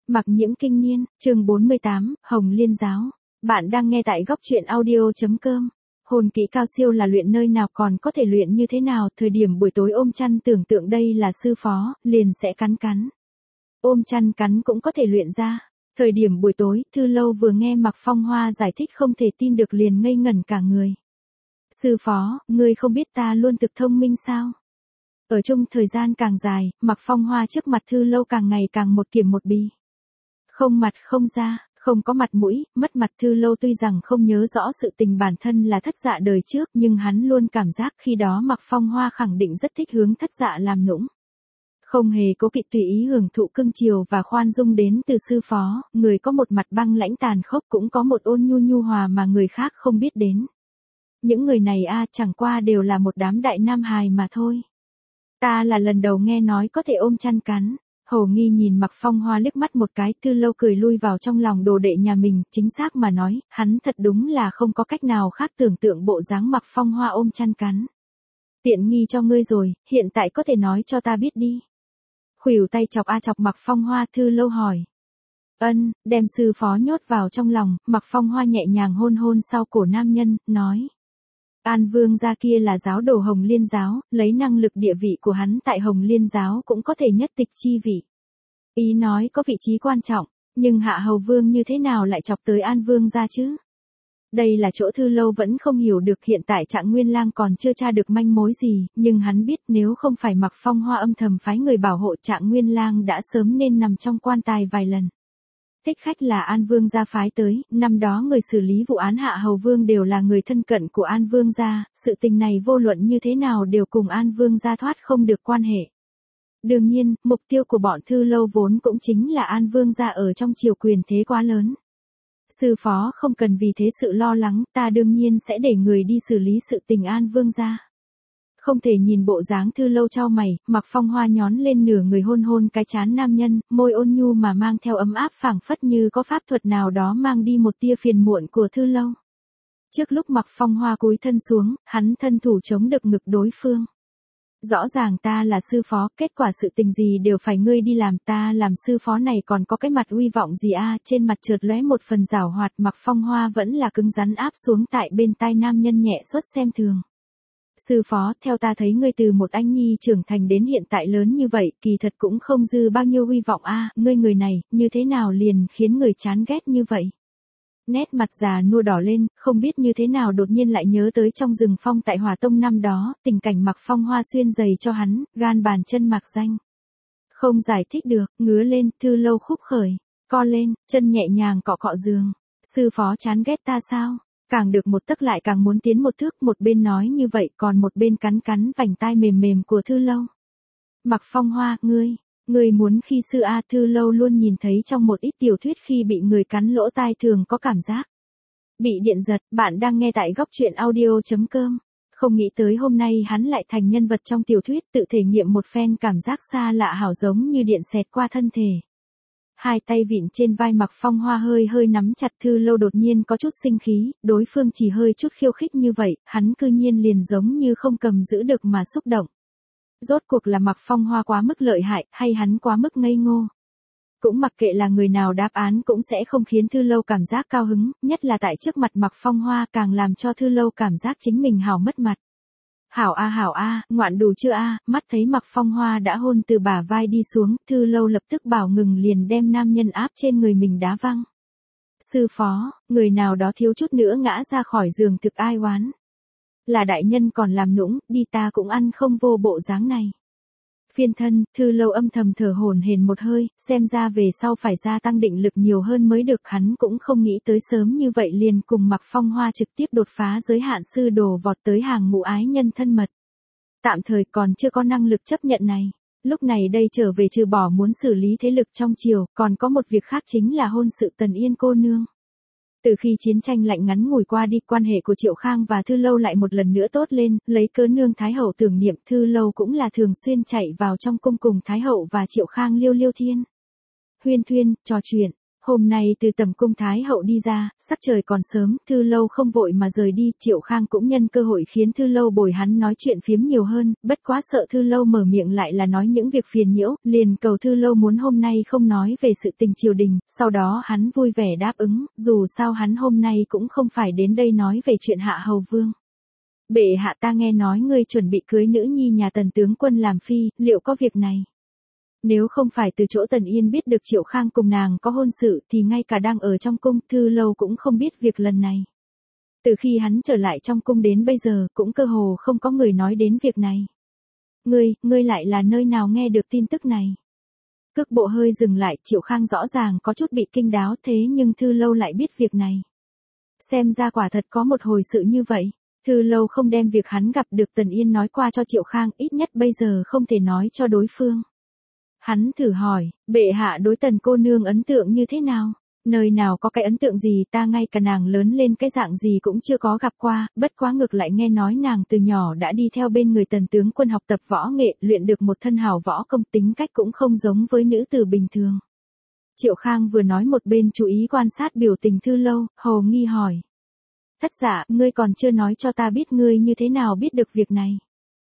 Mặc Nhiễm Kinh Niên, chương 48, Hồng Liên Giáo. Bạn đang nghe tại góc truyện audio.com. Hồn kỹ cao siêu là luyện nơi nào, còn có thể luyện như thế nào? Thời điểm buổi tối ôm chăn tưởng tượng đây là sư phó, liền sẽ cắn. Ôm chăn cắn cũng có thể luyện ra. Thời điểm buổi tối, Thư Lâu vừa nghe Mạc Phong Hoa giải thích không thể tin được liền ngây ngẩn cả người. Sư phó, ngươi không biết ta luôn thực thông minh sao? Ở chung thời gian càng dài, Mạc Phong Hoa trước mặt Thư Lâu càng ngày càng một kiểm một bì. Không mặt không da, không có mặt mũi, mất mặt. Thư Lâu tuy rằng không nhớ rõ sự tình bản thân là Thất Dạ đời trước, nhưng hắn luôn cảm giác khi đó Mạc Phong Hoa khẳng định rất thích hướng Thất Dạ làm nũng. Không hề cố kỵ tùy ý hưởng thụ cưng chiều và khoan dung đến từ sư phó, người có một mặt băng lãnh tàn khốc cũng có một ôn nhu hòa mà người khác không biết đến. Những người này chẳng qua đều là một đám đại nam hài mà thôi. Ta là lần đầu nghe nói có thể ôm chăn cắn. Hồ nghi nhìn Mạc Phong Hoa liếc mắt một cái, Thư Lâu cười lui vào trong lòng đồ đệ nhà mình, chính xác mà nói, hắn thật đúng là không có cách nào khác tưởng tượng bộ dáng Mạc Phong Hoa ôm chăn cắn. Tiện nghi cho ngươi rồi, hiện tại có thể nói cho ta biết đi. Khuỷu tay chọc Mạc Phong Hoa. Thư Lâu hỏi. Đem sư phó nhốt vào trong lòng, Mạc Phong Hoa nhẹ nhàng hôn sau cổ nam nhân, nói. An Vương gia kia là giáo đồ Hồng Liên giáo, lấy năng lực địa vị của hắn tại Hồng Liên giáo cũng có thể nhất tịch chi vị. Ý nói có vị trí quan trọng, nhưng Hạ Hầu Vương như thế nào lại chọc tới An Vương gia chứ? Đây là chỗ Thư Lâu vẫn không hiểu được. Hiện tại Trạng Nguyên Lang còn chưa tra được manh mối gì, nhưng hắn biết nếu không phải Mạc Phong Hoa âm thầm phái người bảo hộ, Trạng Nguyên Lang đã sớm nên nằm trong quan tài vài lần. Thích khách là An Vương gia phái tới, năm đó người xử lý vụ án Hạ Hầu Vương đều là người thân cận của An Vương gia, sự tình này vô luận như thế nào đều cùng An Vương gia thoát không được quan hệ. Đương nhiên, mục tiêu của bọn Thư Lâu vốn cũng chính là An Vương gia ở trong triều quyền thế quá lớn. Sư phó không cần vì thế sự lo lắng, ta đương nhiên sẽ để người đi xử lý sự tình An Vương gia. Không thể nhìn bộ dáng Thư Lâu chau mày, Mạc Phong Hoa nhón lên nửa người hôn cái trán nam nhân, môi ôn nhu mà mang theo ấm áp phảng phất như có pháp thuật nào đó mang đi một tia phiền muộn của Thư Lâu. Trước lúc Mạc Phong Hoa cúi thân xuống, hắn thân thủ chống được ngực đối phương. Rõ ràng ta là sư phó, kết quả sự tình gì đều phải ngươi đi làm, ta làm sư phó này còn có cái mặt uy vọng gì trên mặt chợt lóe một phần giảo hoạt. Mạc Phong Hoa vẫn là cứng rắn áp xuống tại bên tai nam nhân nhẹ suất xem thường. Sư phó, theo ta thấy ngươi từ một anh nhi trưởng thành đến hiện tại lớn như vậy, kỳ thật cũng không dư bao nhiêu uy vọng ngươi người này, như thế nào liền khiến người chán ghét như vậy? Nét mặt già nua đỏ lên, không biết như thế nào đột nhiên lại nhớ tới trong rừng phong tại Hỏa Tông năm đó, tình cảnh Mạc Phong Hoa xuyên giày cho hắn, gan bàn chân mạc danh. Không giải thích được, ngứa lên. Thư Lâu khúc khởi, co lên, chân nhẹ nhàng cọ giường. Sư phó chán ghét ta sao? Càng được một tấc lại càng muốn tiến một thước, một bên nói như vậy còn một bên cắn vành tai mềm của Thư Lâu. Mạc Phong Hoa, ngươi muốn khi sư Thư Lâu luôn nhìn thấy trong một ít tiểu thuyết khi bị người cắn lỗ tai thường có cảm giác bị điện giật. Bạn đang nghe tại góc truyện audio.com. Không nghĩ tới hôm nay hắn lại thành nhân vật trong tiểu thuyết, tự thể nghiệm một phen cảm giác xa lạ hảo giống như điện xẹt qua thân thể. Hai tay vịn trên vai Mạc Phong Hoa hơi nắm chặt. Thư Lâu đột nhiên có chút sinh khí, đối phương chỉ hơi chút khiêu khích như vậy, hắn cư nhiên liền giống như không cầm giữ được mà xúc động. Rốt cuộc là Mạc Phong Hoa quá mức lợi hại, hay hắn quá mức ngây ngô? Cũng mặc kệ là người nào, đáp án cũng sẽ không khiến Thư Lâu cảm giác cao hứng, nhất là tại trước mặt Mạc Phong Hoa càng làm cho Thư Lâu cảm giác chính mình hảo mất mặt. Hảo ngoạn đủ chưa mắt thấy Mạc Phong Hoa đã hôn từ bả vai đi xuống, Thư Lâu lập tức bảo ngừng liền đem nam nhân áp trên người mình đá văng. Sư phó, người nào đó thiếu chút nữa ngã ra khỏi giường, thực ai oán. Là đại nhân còn làm nũng, đi ta cũng ăn không vô bộ dáng này. Phiên thân. Thư Lâu âm thầm thở hổn hển một hơi, xem ra về sau phải gia tăng định lực nhiều hơn mới được. Hắn cũng không nghĩ tới sớm như vậy liền cùng Mạc Phong Hoa trực tiếp đột phá giới hạn sư đồ, vọt tới hàng ngũ ái nhân thân mật. Tạm thời còn chưa có năng lực chấp nhận này. Lúc này đây trở về trừ bỏ muốn xử lý thế lực trong triều, còn có một việc khác chính là hôn sự Tần Yên cô nương. Từ khi chiến tranh lạnh ngắn ngủi qua đi, quan hệ của Triệu Khang và Thư Lâu lại một lần nữa tốt lên, lấy cớ nương Thái Hậu tưởng niệm, Thư Lâu cũng là thường xuyên chạy vào trong cung cùng Thái Hậu và Triệu Khang liêu thiên. Huyên thuyên, trò chuyện, Hôm nay từ tầm cung Thái hậu đi ra, sắc trời còn sớm, Thư Lâu không vội mà rời đi, Triệu Khang cũng nhân cơ hội khiến Thư Lâu bồi hắn nói chuyện phiếm nhiều hơn, bất quá sợ Thư Lâu mở miệng lại là nói những việc phiền nhiễu, liền cầu Thư Lâu muốn hôm nay không nói về sự tình triều đình, sau đó hắn vui vẻ đáp ứng, dù sao hắn hôm nay cũng không phải đến đây nói về chuyện Hạ Hầu Vương. Bệ hạ, ta nghe nói ngươi chuẩn bị cưới nữ nhi nhà Tần tướng quân làm phi, liệu có việc này? Nếu không phải từ chỗ Tần Yên biết được Triệu Khang cùng nàng có hôn sự thì ngay cả đang ở trong cung Thư Lâu cũng không biết việc lần này. Từ khi hắn trở lại trong cung đến bây giờ cũng cơ hồ không có người nói đến việc này. Ngươi lại là nơi nào nghe được tin tức này? Cước bộ hơi dừng lại, Triệu Khang rõ ràng có chút bị kinh đáo thế nhưng Thư Lâu lại biết việc này. Xem ra quả thật có một hồi sự như vậy. Thư Lâu không đem việc hắn gặp được Tần Yên nói qua cho Triệu Khang, ít nhất bây giờ không thể nói cho đối phương. Hắn thử hỏi, bệ hạ đối Tần cô nương ấn tượng như thế nào? Nơi nào có cái ấn tượng gì, ta ngay cả nàng lớn lên cái dạng gì cũng chưa có gặp qua, bất quá ngược lại nghe nói nàng từ nhỏ đã đi theo bên người Tần tướng quân học tập võ nghệ, luyện được một thân hào võ công, tính cách cũng không giống với nữ tử bình thường. Triệu Khang vừa nói một bên chú ý quan sát biểu tình Thư Lâu, hồ nghi hỏi. Thất giả, ngươi còn chưa nói cho ta biết ngươi như thế nào biết được việc này.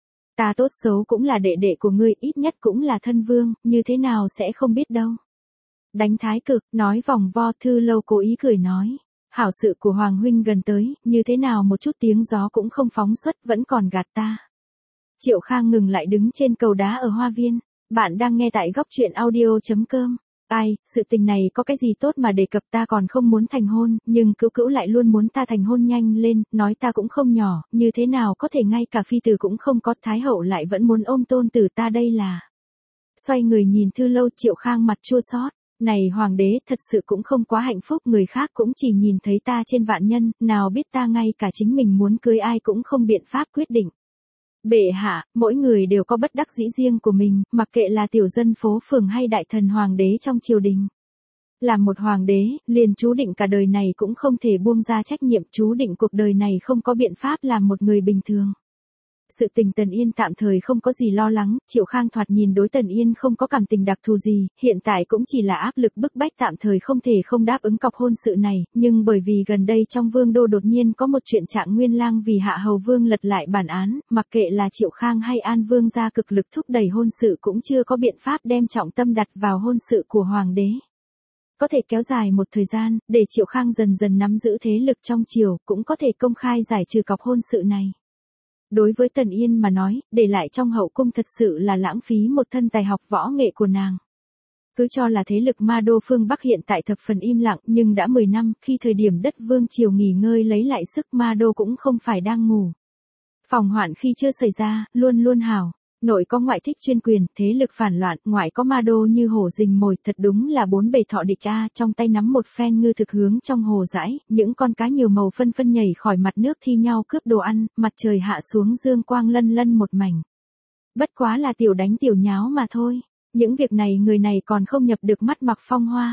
Ta tốt xấu cũng là đệ đệ của ngươi, ít nhất cũng là thân vương, như thế nào sẽ không biết đâu. Đánh thái cực, nói vòng vo, Thư Lâu cố ý cười nói. Hảo sự của Hoàng huynh gần tới, như thế nào một chút tiếng gió cũng không phóng xuất, vẫn còn gạt ta. Triệu Khang ngừng lại đứng trên cầu đá ở hoa viên. Bạn đang nghe tại góc truyện audio.com. Ai, sự tình này có cái gì tốt mà đề cập, ta còn không muốn thành hôn, nhưng cữu lại luôn muốn ta thành hôn nhanh lên, nói ta cũng không nhỏ, như thế nào có thể ngay cả phi tử cũng không có, Thái hậu lại vẫn muốn ôm tôn tử ta đây là. Xoay người nhìn Thư Lâu, Triệu Khang mặt chua xót. Này hoàng đế, thật sự cũng không quá hạnh phúc, người khác cũng chỉ nhìn thấy ta trên vạn nhân, nào biết ta ngay cả chính mình muốn cưới ai cũng không biện pháp quyết định. Bệ hạ, mỗi người đều có bất đắc dĩ riêng của mình, mặc kệ là tiểu dân phố phường hay đại thần hoàng đế trong triều đình. Làm một hoàng đế, liền chú định cả đời này cũng không thể buông ra trách nhiệm, chú định cuộc đời này không có biện pháp làm một người bình thường. Sự tình Tần Yên tạm thời không có gì lo lắng, Triệu Khang thoạt nhìn đối Tần Yên không có cảm tình đặc thù gì, hiện tại cũng chỉ là áp lực bức bách tạm thời không thể không đáp ứng cọc hôn sự này, nhưng bởi vì gần đây trong vương đô đột nhiên có một chuyện Trạng Nguyên Lang vì Hạ Hầu Vương lật lại bản án, mặc kệ là Triệu Khang hay An Vương gia cực lực thúc đẩy hôn sự cũng chưa có biện pháp đem trọng tâm đặt vào hôn sự của hoàng đế. Có thể kéo dài một thời gian, để Triệu Khang dần dần nắm giữ thế lực trong triều, cũng có thể công khai giải trừ cọc hôn sự này. Đối với Tần Yên mà nói, để lại trong hậu cung thật sự là lãng phí một thân tài học võ nghệ của nàng. Cứ cho là thế lực Ma Đô phương Bắc hiện tại thập phần im lặng, nhưng đã 10 năm, khi thời điểm đất vương triều nghỉ ngơi lấy lại sức, Ma Đô cũng không phải đang ngủ. Phòng hoạn khi chưa xảy ra, luôn luôn hảo. Nội có ngoại thích chuyên quyền, thế lực phản loạn, ngoại có Ma Đô như hổ rình mồi, thật đúng là bốn bề thọ địch a, trong tay nắm một phen ngư thực hướng trong hồ dãi, những con cá nhiều màu phân phân nhảy khỏi mặt nước thi nhau cướp đồ ăn, mặt trời hạ xuống dương quang lân lân một mảnh. Bất quá là tiểu đánh tiểu nháo mà thôi, những việc này người này còn không nhập được mắt Mạc Phong Hoa.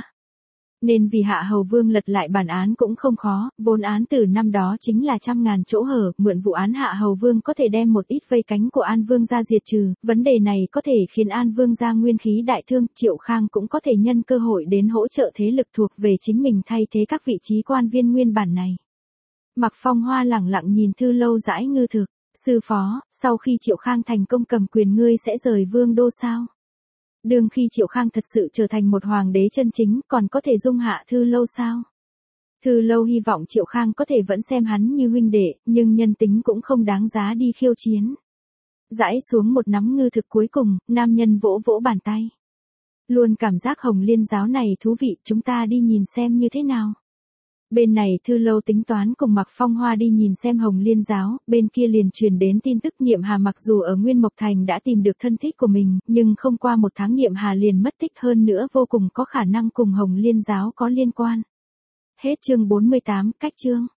Nên vì Hạ Hầu Vương lật lại bản án cũng không khó, vốn án từ năm đó chính là 100.000 chỗ hở, mượn vụ án Hạ Hầu Vương có thể đem một ít vây cánh của An Vương gia diệt trừ, vấn đề này có thể khiến An Vương gia nguyên khí đại thương, Triệu Khang cũng có thể nhân cơ hội đến hỗ trợ thế lực thuộc về chính mình thay thế các vị trí quan viên nguyên bản này. Mạc Phong Hoa lẳng lặng nhìn Thư Lâu dãi ngư thực, sư phó, sau khi Triệu Khang thành công cầm quyền ngươi sẽ rời vương đô sao? Đương khi Triệu Khang thật sự trở thành một hoàng đế chân chính, còn có thể dung hạ Thư Lâu sao? Thư Lâu hy vọng Triệu Khang có thể vẫn xem hắn như huynh đệ, nhưng nhân tính cũng không đáng giá đi khiêu chiến. Dãi xuống một nắm ngư thực cuối cùng, nam nhân vỗ vỗ bàn tay. Luôn cảm giác Hồng Liên giáo này thú vị, chúng ta đi nhìn xem như thế nào. Bên này Thư Lâu tính toán cùng Mạc Phong Hoa đi nhìn xem Hồng Liên giáo, bên kia liền truyền đến tin tức Niệm Hà mặc dù ở Nguyên Mộc Thành đã tìm được thân thích của mình, nhưng không qua một tháng Niệm Hà liền mất tích, hơn nữa vô cùng có khả năng cùng Hồng Liên giáo có liên quan. Hết chương 48, cách chương.